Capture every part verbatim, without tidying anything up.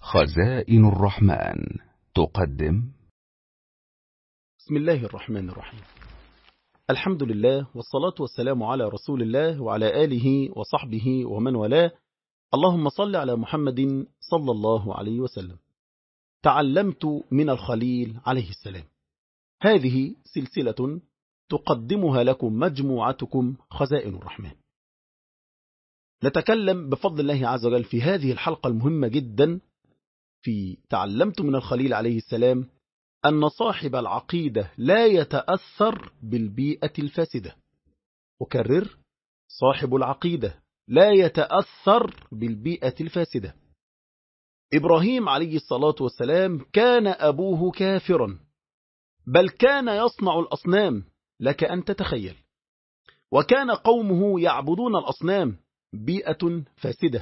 خزائن الرحمن تقدم. بسم الله الرحمن الرحيم. الحمد لله والصلاة والسلام على رسول الله وعلى آله وصحبه ومن والاه. اللهم صل على محمد صلى الله عليه وسلم. تعلمت من الخليل عليه السلام. هذه سلسلة تقدمها لكم مجموعتكم خزائن الرحمن. نتكلم بفضل الله عز وجل في هذه الحلقة المهمة جدا في تعلمت من الخليل عليه السلام أن صاحب العقيدة لا يتأثر بالبيئة الفاسدة. أكرر: صاحب العقيدة لا يتأثر بالبيئة الفاسدة. إبراهيم عليه الصلاة والسلام كان أبوه كافرا، بل كان يصنع الأصنام لك أن تتخيل، وكان قومه يعبدون الأصنام، بيئة فاسدة.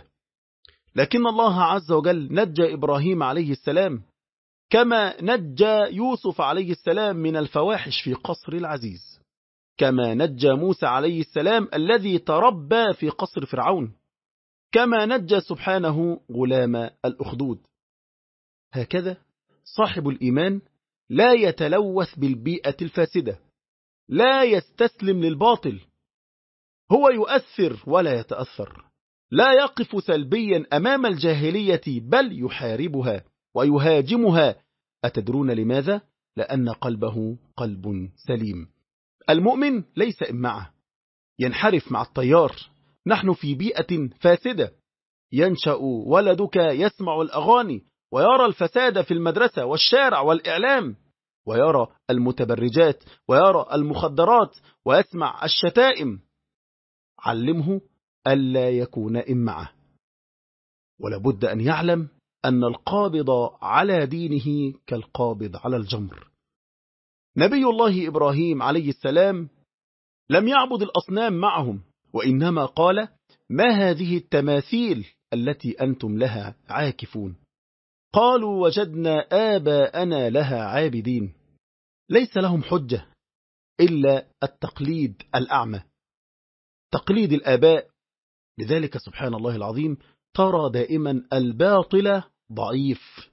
لكن الله عز وجل نجى إبراهيم عليه السلام كما نجى يوسف عليه السلام من الفواحش في قصر العزيز، كما نجى موسى عليه السلام الذي تربى في قصر فرعون، كما نجى سبحانه غلام الأخدود. هكذا صاحب الإيمان لا يتلوث بالبيئة الفاسدة، لا يستسلم للباطل، هو يؤثر ولا يتأثر، لا يقف سلبيا أمام الجاهلية بل يحاربها ويهاجمها. أتدرون لماذا؟ لأن قلبه قلب سليم. المؤمن ليس إمعة ينحرف مع التيار. نحن في بيئة فاسدة. ينشأ ولدك يسمع الأغاني ويرى الفساد في المدرسة والشارع والإعلام، ويرى المتبرجات ويرى المخدرات ويسمع الشتائم. علمه ألا يكون إمعة، ولابد أن يعلم أن القابض على دينه كالقابض على الجمر. نبي الله إبراهيم عليه السلام لم يعبد الأصنام معهم، وإنما قال: ما هذه التماثيل التي أنتم لها عاكفون؟ قالوا: وجدنا آباءنا لها عابدين. ليس لهم حجة إلا التقليد الأعمى، تقليد الآباء. لذلك سبحان الله العظيم ترى دائما الباطل ضعيف.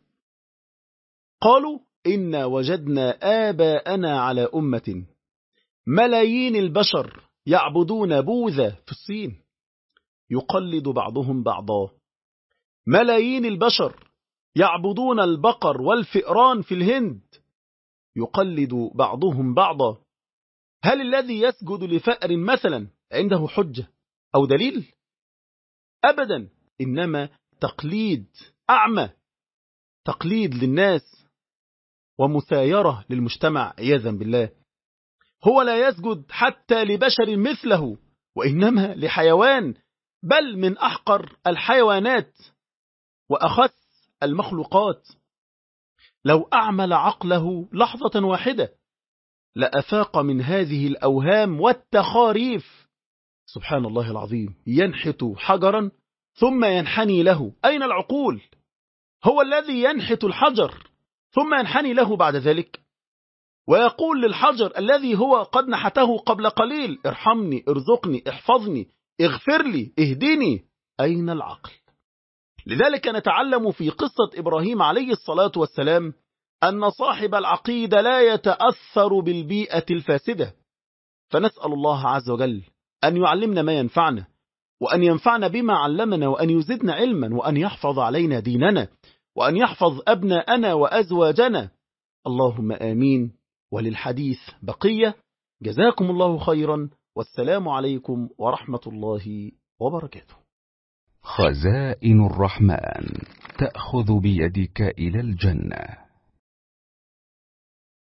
قالوا: إنا وجدنا آباءنا على أمة. ملايين البشر يعبدون بوذا في الصين، يقلد بعضهم بعضا. ملايين البشر يعبدون البقر والفئران في الهند، يقلد بعضهم بعضا. هل الذي يسجد لفأر مثلا عنده حجة أو دليل؟ أبدا، إنما تقليد أعمى، تقليد للناس ومسايرة للمجتمع عياذا بالله. هو لا يسجد حتى لبشر مثله، وإنما لحيوان، بل من أحقر الحيوانات وأخس المخلوقات. لو أعمل عقله لحظة واحدة لأفاق من هذه الأوهام والتخاريف. سبحان الله العظيم، ينحت حجرا ثم ينحني له. أين العقول؟ هو الذي ينحت الحجر ثم ينحني له بعد ذلك، ويقول للحجر الذي هو قد نحته قبل قليل: ارحمني، ارزقني، احفظني، اغفر لي، اهدني. أين العقل؟ لذلك نتعلم في قصة إبراهيم عليه الصلاة والسلام أن صاحب العقيدة لا يتأثر بالبيئة الفاسدة. فنسأل الله عز وجل أن يعلمنا ما ينفعنا، وأن ينفعنا بما علمنا، وأن يزدنا علما، وأن يحفظ علينا ديننا، وأن يحفظ أبناءنا وأزواجنا. اللهم آمين. وللحديث بقية. جزاكم الله خيرا، والسلام عليكم ورحمة الله وبركاته. خزائن الرحمن تأخذ بيدك إلى الجنة.